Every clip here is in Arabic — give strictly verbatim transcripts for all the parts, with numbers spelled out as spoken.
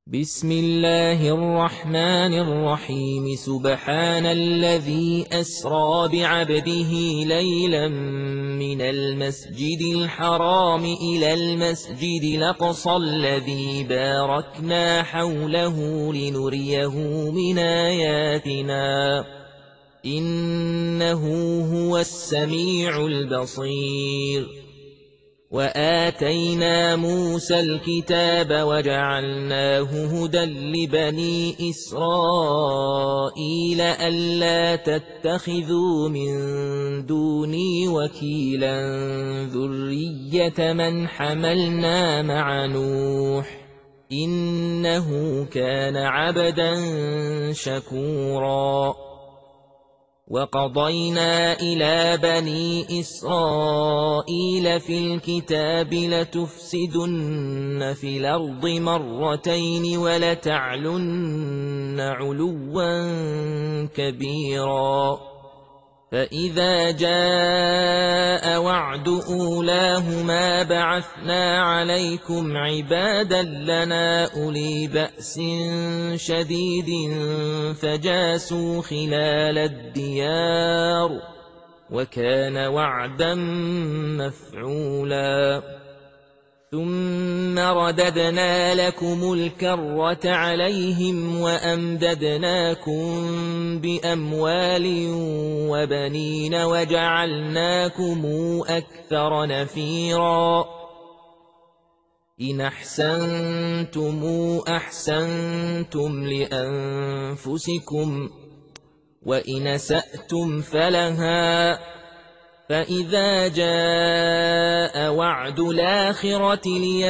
بسم الله الرحمن الرحيم سبحان الذي أسرى بعبده ليلا من المسجد الحرام إلى المسجد الأقصى الذي باركنا حوله لنريه من آياتنا إنه هو السميع البصير. وآتينا موسى الكتاب وجعلناه هدى لبني إسرائيل ألا تتخذوا من دوني وكيلا ذرية من حملنا مع نوح إنه كان عبدا شكورا. وقضينا إلى بني إسرائيل في الكتاب لتفسدن في الأرض مرتين ولتعلن علوا كبيرا. فإذا جاء وعد أولاهما بعثنا عليكم عبادا لنا أولي بأس شديد فجاسوا خلال الديار وكان وعدا مفعولا. ثم رددنا لكم الكرة عليهم وأمددناكم بأموال وبنين وجعلناكم أكثر نفيرا. إن أحسنتم أحسنتم لأنفسكم وإن أسأتم فلها. فإذا جاء وعد الآخرة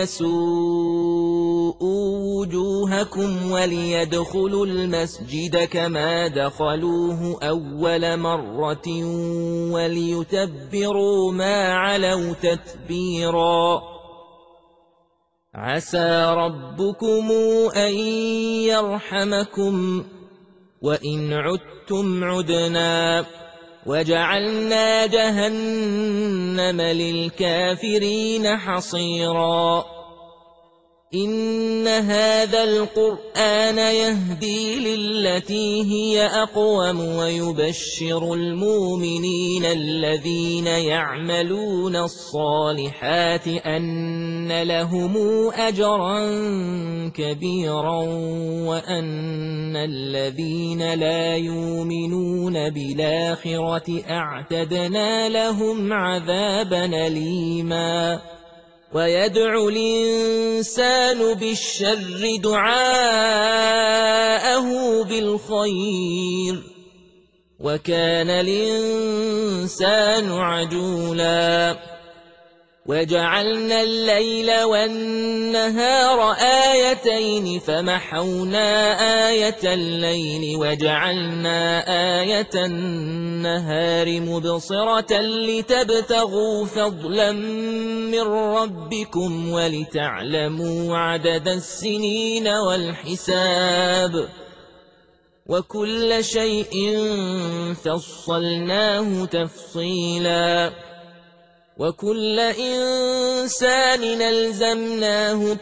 ليسوءوا وجوهكم وليدخلوا المسجد كما دخلوه أول مرة وليتبروا ما علوا تتبيرا. عسى ربكم أن يرحمكم وإن عدتم عدنا وجعلنا جهنم للكافرين حصيرا. إن هذا القرآن يهدي للتي هي أقوم ويبشر المؤمنين الذين يعملون الصالحات أن لهم أجرا كبيرا وأن الذين لا يؤمنون بالآخرة أعتدنا لهم عذابا أليما. ويدعو الإنسان بالشر دعاءه بالخير وكان الإنسان عجولا. وجعلنا الليل والنهار آيتين فمحونا آية الليل وجعلنا آية النهار مبصرة لتبتغوا فضلا من ربكم ولتعلموا عدد السنين والحساب وكل شيء فصلناه تفصيلا. وكل إنسان ألزمناه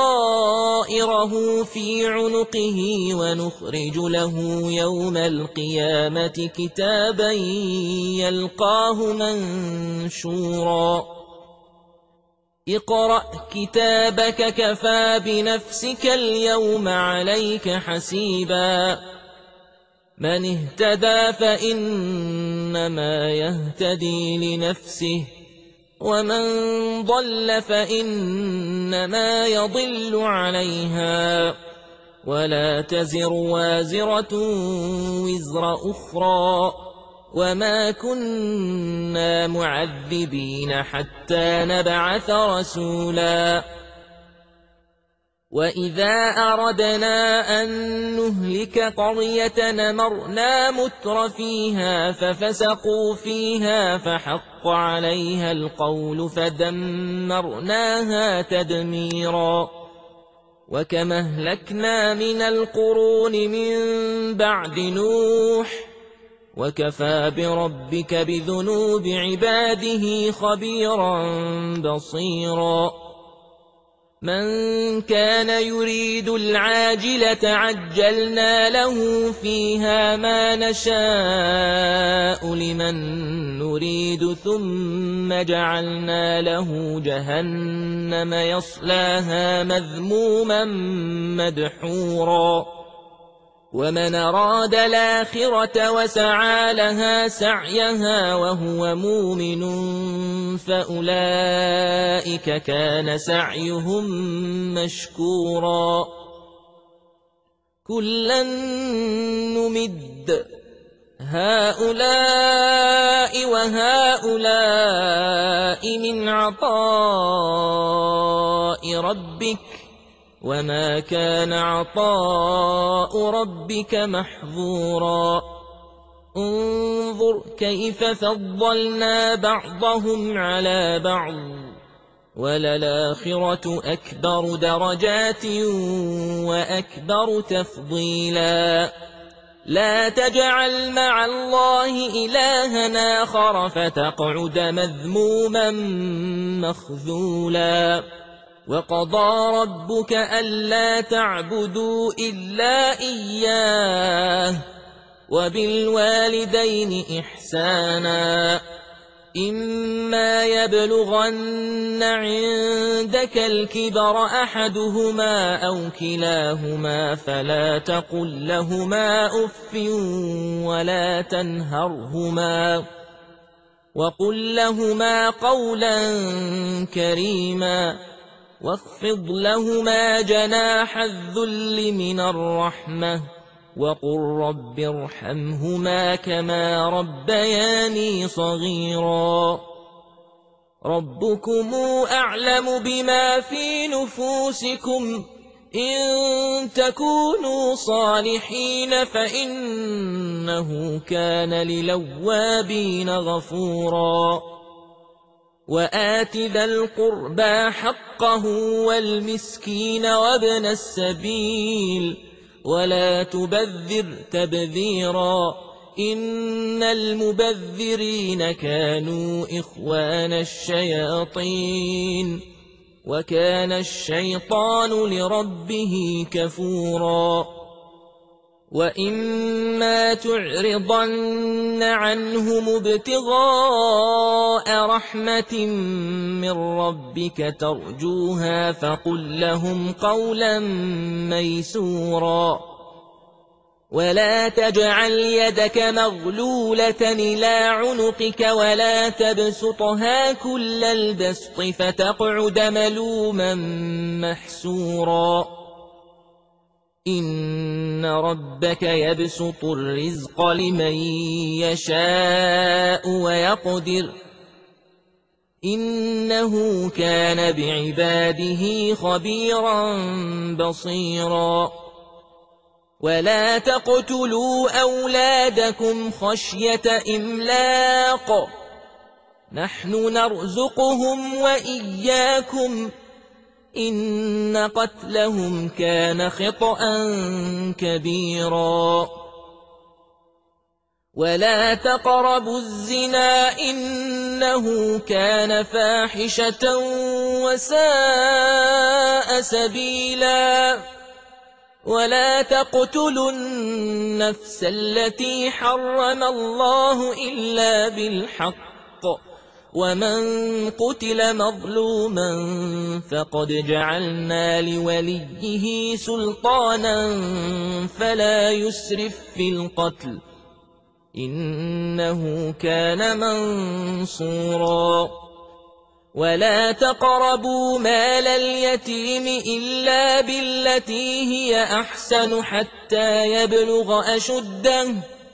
طائره في عنقه ونخرج له يوم القيامة كتابا يلقاه منشورا. اقرأ كتابك كفى بنفسك اليوم عليك حسيبا. من اهتدى فإنما يهتدي لنفسه ومن ضل فإنما يضل عليها ولا تزر وازرة وزر أخرى وما كنا معذبين حتى نبعث رسولا. وإذا أردنا أن نهلك قرية أمرنا متر فيها ففسقوا فيها فحق عليها القول فدمرناها تدميرا. وكم أهلكنا من القرون من بعد نوح وكفى بربك بذنوب عباده خبيرا بصيرا. من كان يريد العاجلة عجلنا له فيها ما نشاء لمن نريد ثم جعلنا له جهنم يصلاها مذموما مدحورا ومن أراد الآخرة وسعى لها سعيها وهو مؤمن فأولئك كان سعيهم مشكورا كلا نمد هؤلاء وهؤلاء من عطاء ربك وما كان عطاء ربك محظورا انظر كيف فضلنا بعضهم على بعض وللآخرة أكبر درجات وأكبر تفضيلا لا تجعل مع الله إلها آخر فتقعد مذموما مخذولا وقضى ربك ألا تعبدوا إلا إياه وبالوالدين إحسانا إما يبلغن عندك الكبر أحدهما أو كلاهما فلا تقل لهما أف ولا تنهرهما وقل لهما قولا كريما واخفض لهما جناح الذل من الرحمة وقل رب ارحمهما كما ربياني صغيرا ربكم أعلم بما في نفوسكم إن تكونوا صالحين فإنه كان للوابين غفورا وآت ذا القربى حقه والمسكين وابن السبيل ولا تبذر تبذيرا إن المبذرين كانوا إخوان الشياطين وكان الشيطان لربه كفورا وإما تعرضن عنهم ابتغاء رحمة من ربك ترجوها فقل لهم قولا ميسورا ولا تجعل يدك مغلولة إلى عنقك ولا تبسطها كل البسط فتقعد ملوما محسورا إن ربك يبسط الرزق لمن يشاء ويقدر إنه كان بعباده خبيرا بصيرا ولا تقتلوا أولادكم خشية إملاق نحن نرزقهم وإياكم إن قتلهم كان خطأ كبيرا ولا تقربوا الزنا إنه كان فاحشة وساء سبيلا ولا تقتلوا النفس التي حرم الله إلا بالحق ومن قتل مظلوما فقد جعلنا لوليه سلطانا فلا يسرف في القتل إنه كان منصورا ولا تقربوا مال اليتيم إلا بالتي هي أحسن حتى يبلغ أشده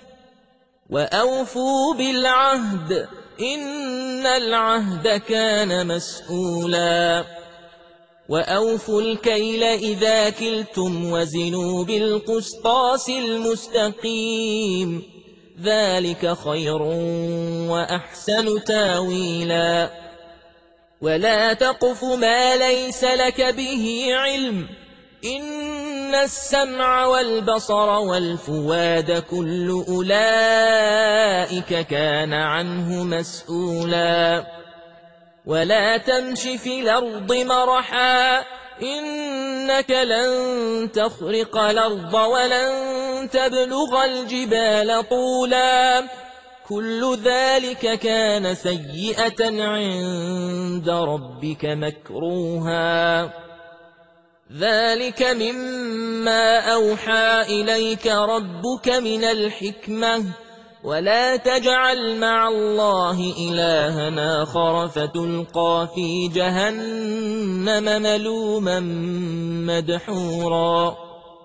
وأوفوا بالعهد إن العهد كان مسؤولا وأوفوا الكيل إذا كلتم وزنوا بالقسطاس المستقيم ذلك خير وأحسن تاويلا ولا تقف ما ليس لك به علم إن السمع والبصر والفؤاد كل أولئك كان عنه مسؤولا ولا تمش في الأرض مرحا إنك لن تخرق الأرض ولن تبلغ الجبال طولا كل ذلك كان سيئة عند ربك مكروها ذلك مما أوحى إليك ربك من الحكمة ولا تجعل مع الله إلها آخر فتلقى في جهنم ملوما مدحورا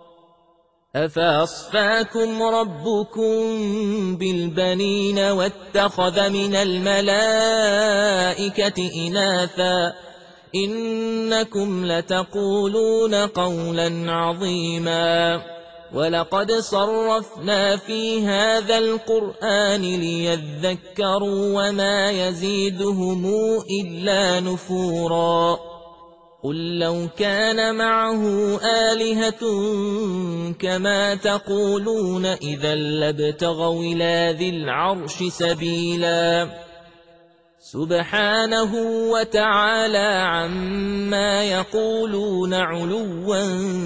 أفأصفاكم ربكم بالبنين واتخذ من الملائكة إناثا إنكم لتقولون قولا عظيما ولقد صرفنا في هذا القرآن ليذكروا وما يزيدهم إلا نفورا قل لو كان معه آلهة كما تقولون إذا لابتغوا إلى ذي العرش سبيلا سبحانه وتعالى عما يقولون علوا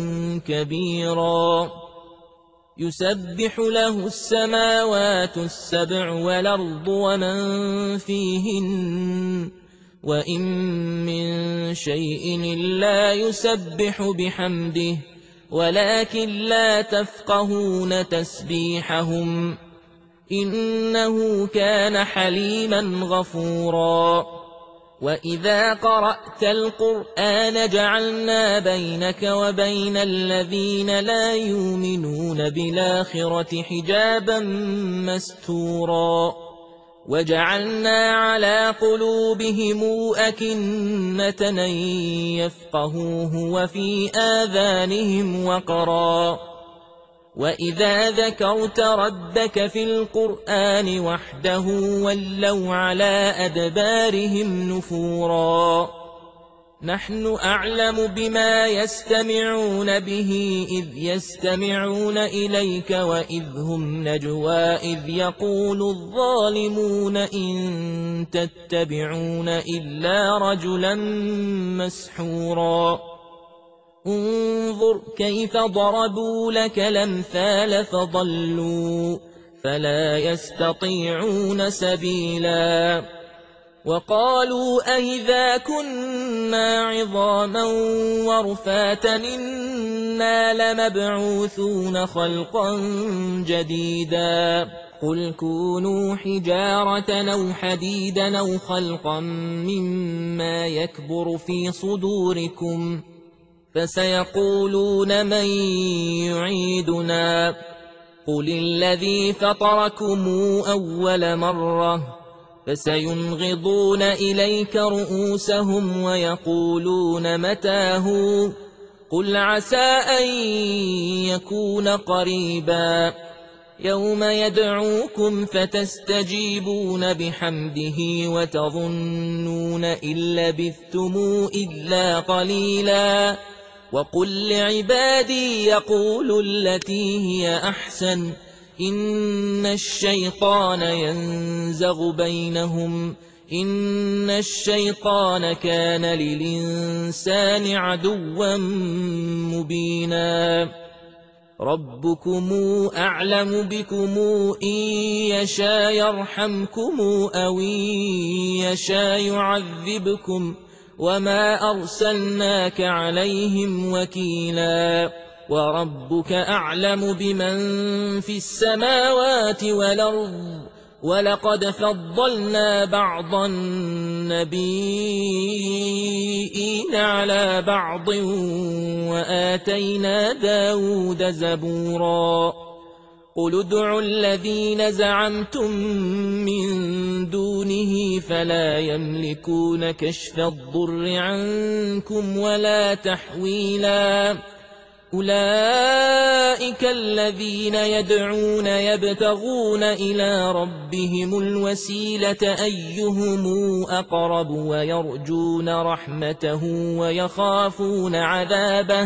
كبيرا يسبح له السماوات السبع والأرض ومن فيهن وإن من شيء إلا يسبح بحمده ولكن لا تفقهون تسبيحهم إنه كان حليما غفورا وإذا قرأت القرآن جعلنا بينك وبين الذين لا يؤمنون بالآخرة حجابا مستورا وجعلنا على قلوبهم أكنة أن يفقهوه وفي آذانهم وقرا وإذا ذكرت ربك في القرآن وحده ولوا على أدبارهم نفورا نحن أعلم بما يستمعون به إذ يستمعون إليك وإذ هم نجوى إذ يقول الظالمون إن تتبعون إلا رجلا مسحورا انظر كيف ضربوا لك الأمثال فضلوا فلا يستطيعون سبيلا وقالوا أئذا كنا عظاما ورفاتا إنا لمبعوثون خلقا جديدا قل كونوا حجارة أو حديدا أو خلقا مما يكبر في صدوركم فسيقولون من يعيدنا قل الذي فطركم أول مرة فسينغضون إليك رؤوسهم ويقولون متاه قل عسى أن يكون قريبا يوم يدعوكم فتستجيبون بحمده وتظنون إن لبثتم إلا قليلا وقل لعبادي يقولوا التي هي أحسن إن الشيطان ينزغ بينهم إن الشيطان كان للإنسان عدوا مبينا ربكم أعلم بكم إن يشاء يرحمكم أو إن يشاء يعذبكم وما أرسلناك عليهم وكيلا وربك أعلم بمن في السماوات والأرض ولقد فضلنا بعض النبيين على بعض وآتينا داود زبورا قل ادعوا الذين زعمتم من دونه فلا يملكون كشف الضر عنكم ولا تحويلا أولئك الذين يدعون يبتغون إلى ربهم الوسيلة أيهم أقرب ويرجون رحمته ويخافون عذابه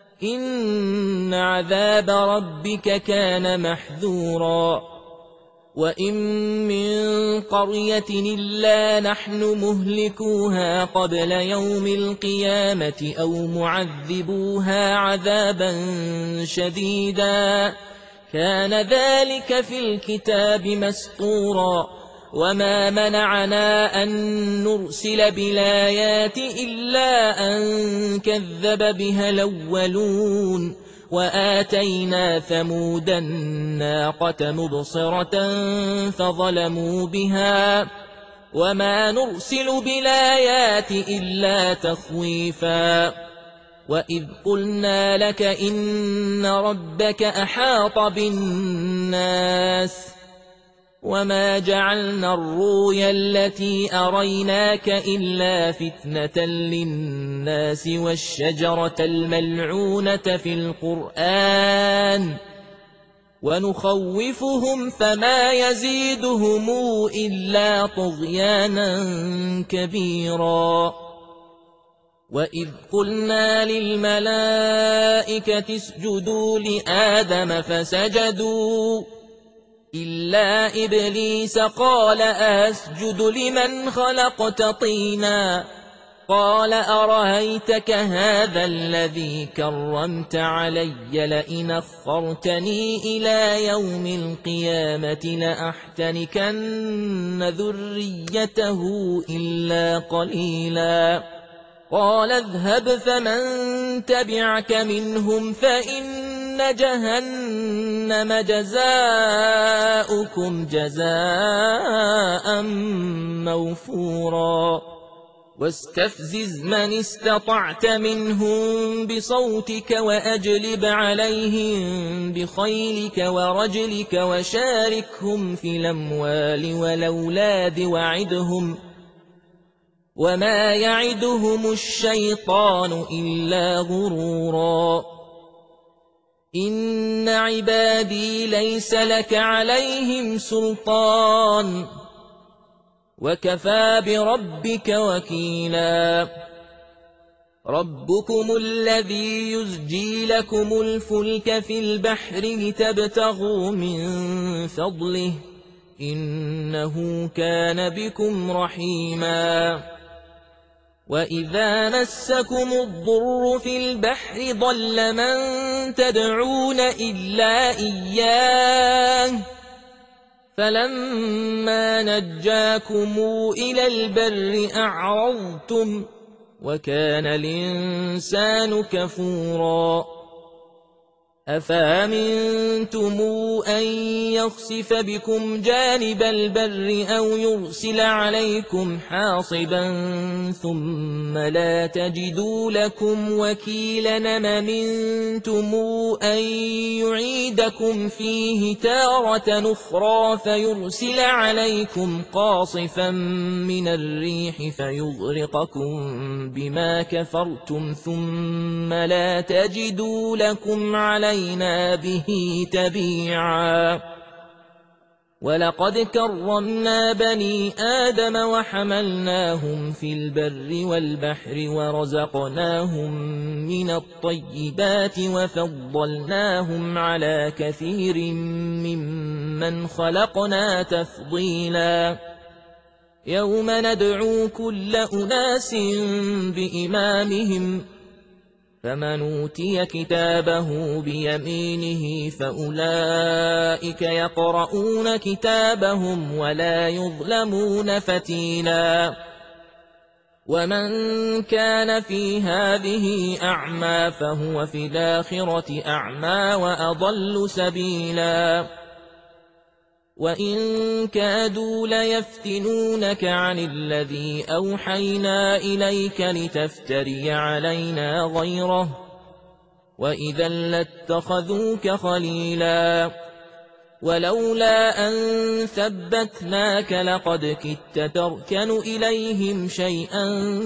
إن عذاب ربك كان محذورا وإن من قرية إلا نحن مهلكوها قبل يوم القيامة أو معذبوها عذابا شديدا كان ذلك في الكتاب مسطورا وما منعنا أن نرسل بالآيات إلا أن كذب بها الأولون وآتينا ثمود الناقة مبصرة فظلموا بها وما نرسل بالآيات إلا تخويفا وإذ قلنا لك إن ربك أحاط بالناس وما جعلنا الرؤيا التي أريناك إلا فتنة للناس والشجرة الملعونة في القرآن ونخوفهم فما يزيدهم إلا طغيانا كبيرا وإذ قلنا للملائكة اسجدوا لآدم فسجدوا إلا إبليس قال أسجد لمن خلقت طينا قال أرأيتك هذا الذي كرمت علي لئن أخرتني إلى يوم القيامة لأحتنكن ذريته إلا قليلا قال اذهب فمن تبعك منهم فإن جهنم جزاؤكم جزاء موفورا واستفزز من استطعت منهم بصوتك وأجلب عليهم بخيلك ورجلك وشاركهم في الأموال والأولاد وعدهم وما يعدهم الشيطان إلا غرورا إن عبادي ليس لك عليهم سلطان وكفى بربك وكيلا ربكم الذي يزجي لكم الفلك في البحر لتبتغوا من فضله إنه كان بكم رحيما وإذا مسكم الضر في البحر ضل من تدعون إلا إياه فلما نجاكم إلى البر أعرضتم وكان الإنسان كفورا أفأمنتم أن يخسف بكم جانب البر أو يرسل عليكم حاصبا ثم لا تجدوا لكم وكيلا أم أمنتم أن يعيدكم فيه تارة أخرى فيرسل عليكم قاصفا من الريح فيغرقكم بما كفرتم ثم لا تجدوا لكم عليه به تبيعا ولقد كرمنا بني آدم وحملناهم في البر والبحر ورزقناهم من الطيبات وفضلناهم على كثير ممن خلقنا تفضيلا يوم ندعو كل أناس بإمامهم فمن أوتي كتابه بيمينه فأولئك يقرؤون كتابهم ولا يظلمون فتيلا ومن كان في هذه أعمى فهو في الآخرة أعمى وأضل سبيلا وإن كادوا ليفتنونك عن الذي أوحينا إليك لتفتري علينا غيره وإذا لاتخذوك خليلا ولولا أن ثبتناك لقد كدت تركن إليهم شيئا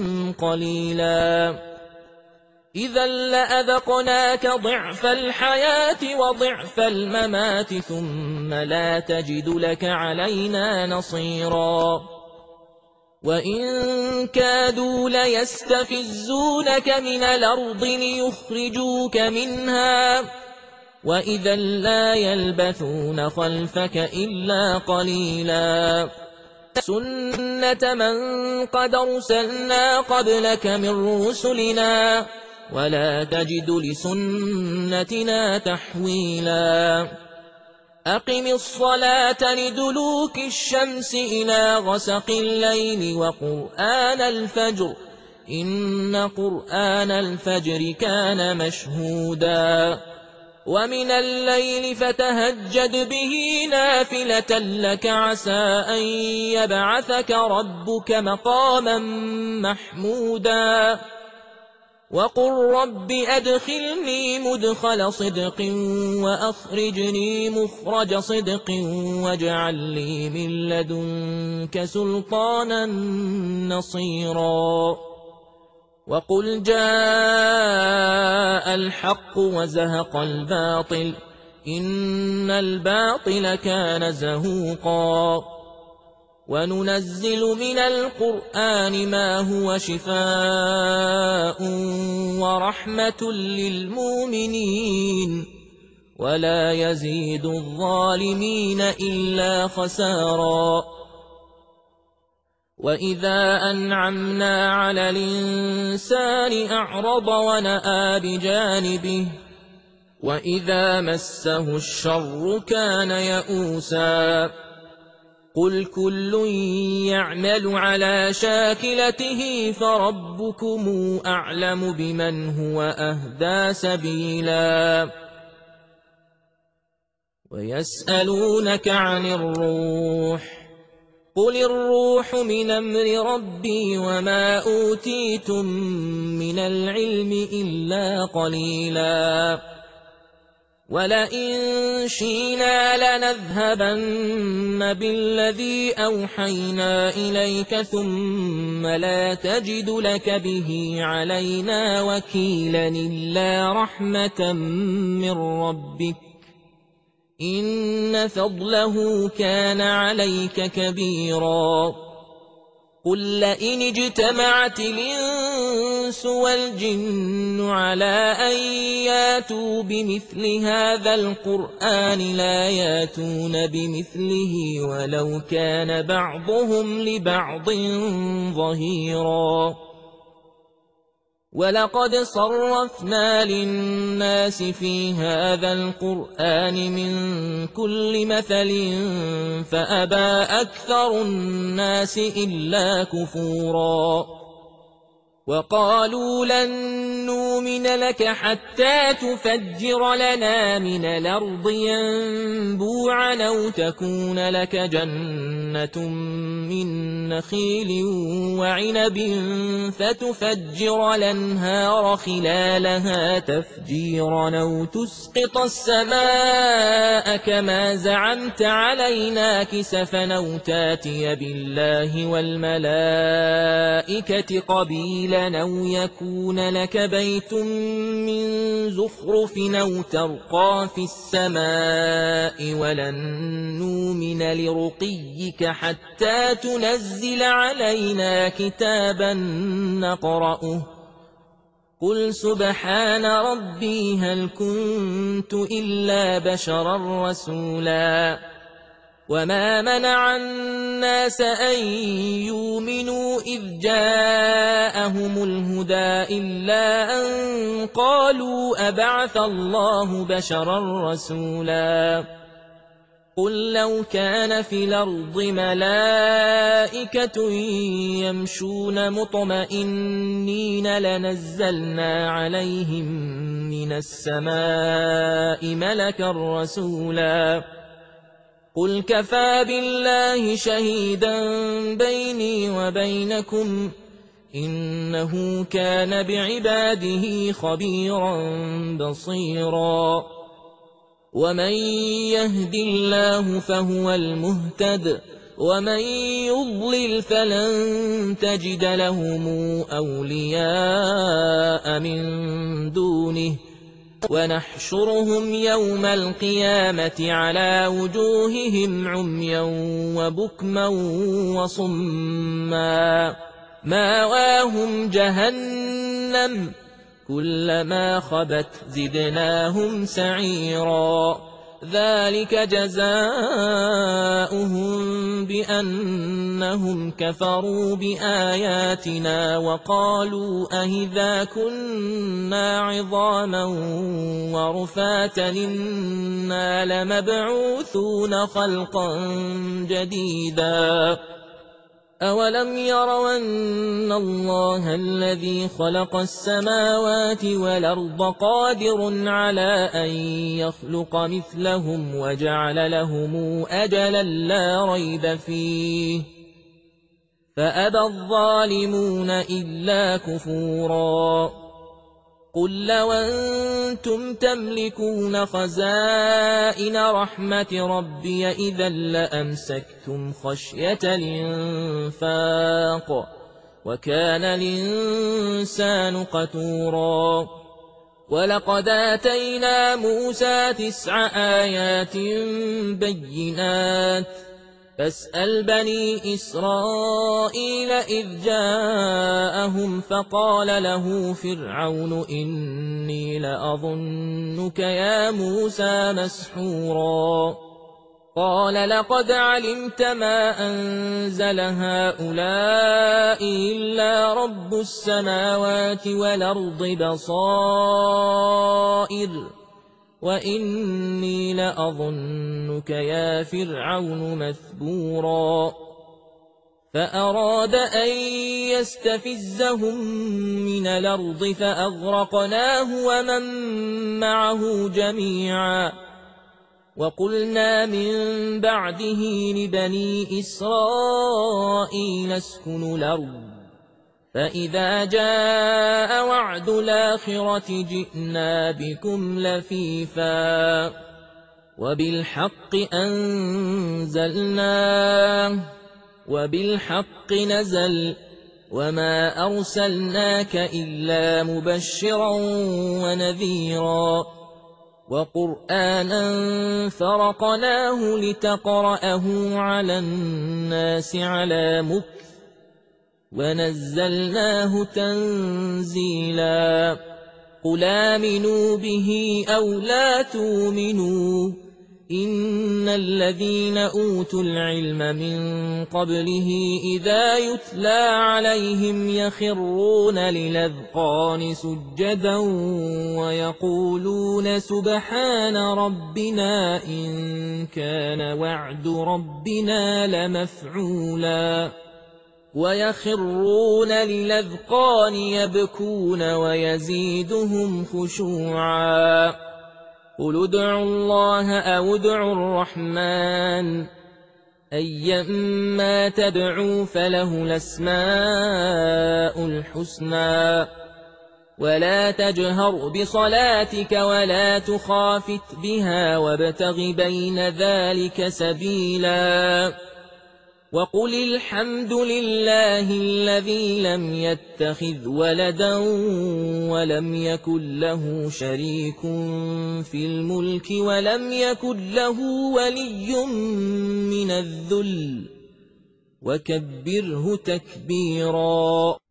قليلا إذا لأذقناك ضعف الحياة وضعف الممات ثم لا تجد لك علينا نصيرا وإن كادوا ليستفزونك من الأرض ليخرجوك منها وإذا لا يلبثون خلفك إلا قليلا سنة من قد أرسلنا قبلك من رسلنا ولا تجد لسنتنا تحويلا أقم الصلاة لدلوك الشمس إلى غسق الليل وقرآن الفجر إن قرآن الفجر كان مشهودا ومن الليل فتهجد به نافلة لك عسى أن يبعثك ربك مقاما محمودا وقل رب أدخلني مدخل صدق وأخرجني مخرج صدق واجعل لي من لدنك سلطانا نصيرا وقل جاء الحق وزهق الباطل إن الباطل كان زهوقا وننزل من القرآن ما هو شفاء ورحمة للمؤمنين ولا يزيد الظالمين إلا خسارا وإذا أنعمنا على الإنسان أعرض ونأى بجانبه وإذا مسه الشر كان يئوسا قل كل يعمل على شاكلته فربكم أعلم بمن هو أهدى سبيلا ويسألونك عن الروح قل الروح من أمر ربي وما أوتيتم من العلم إلا قليلا ولئن شئنا لنذهبن بالذي أوحينا إليك ثم لا تجد لك به علينا وكيلا إلا رحمة من ربك إن فضله كان عليك كبيرا قل لئن اجتمعت الإنس والجن على أن ياتوا بمثل هذا القرآن لا ياتون بمثله ولو كان بعضهم لبعض ظهيرا ولقد صرفنا للناس في هذا القرآن من كل مثل فأبى أكثر الناس إلا كفورا وقالوا لن نؤمن لك حتى تفجر لنا من الأرض ينبوعا أو تكون لك جنة من نخيل وعنب فتفجر الأنهار خلالها تفجيرا أو تسقط السماء كما زعمت علينا كسفا أو تاتي بالله والملائكة قبيلا أو يكون لك بيت من زخرف أو ترقى في السماء ولن نؤمن لرقيك حتى تنزل علينا كتابا نقرأه قل سبحان ربي هل كنت إلا بشرا رسولا وما منع الناس أن يؤمنوا إذ جاءهم الهدى إلا أن قالوا أبعث الله بشرا رسولا قل لو كان في الأرض ملائكة يمشون مطمئنين لنزلنا عليهم من السماء ملكا رسولا قل كفى بالله شهيدا بيني وبينكم إنه كان بعباده خبيرا بصيرا ومن يهد الله فهو المهتد ومن يضلل فلن تجد لهم أولياء من دونه ونحشرهم يوم القيامة على وجوههم عميا وبكما وصما ماواهم جهنم كلما خبت زدناهم سعيرا ذلك جزاؤهم بأنهم كفروا بآياتنا وقالوا أهذا كنا عظاما ورفاتا إنا لمبعوثون خلقا جديدا أولم يروا أن الله الذي خلق السماوات والأرض قادر على أن يخلق مثلهم وجعل لهم أجلا لا ريب فيه فأبى الظالمون إلا كفورا قل لو أنتم تملكون خزائن رحمة ربي إذا لأمسكتم خشية الإنفاق وكان الإنسان قتورا ولقد آتينا موسى تسع آيات بينات فاسأل بني إسرائيل إذ جاءهم فقال له فرعون إني لأظنك يا موسى مسحورا قال لقد علمت ما أنزل هؤلاء إلا رب السماوات والأرض بصائر وإني لأظنك يا فرعون مثبورا فأراد أن يستفزهم من الأرض فأغرقناه ومن معه جميعا وقلنا من بعده لبني إسرائيل اسكنوا الأرض فإذا جاء وعد الآخرة جئنا بكم لفيفا وبالحق أنزلناه وبالحق نزل وما أرسلناك إلا مبشرا ونذيرا وقرآنا فرقناه لتقرأه على الناس على مكث ونزلناه تنزيلا قل آمنوا به أو لا تؤمنوا إن الذين أوتوا العلم من قبله إذا يتلى عليهم يخرون للأذقان سجدا ويقولون سبحان ربنا إن كان وعد ربنا لمفعولا ويخرون للأذقان يبكون ويزيدهم خشوعا قل ادعوا الله أو ادعوا الرحمن أيما تدعوا فله الأسماء الحسنى ولا تجهر بصلاتك ولا تخافت بها وابتغ بين ذلك سبيلا وقل الحمد لله الذي لم يتخذ ولدا ولم يكن له شريك في الملك ولم يكن له ولي من الذل وكبره تكبيرا.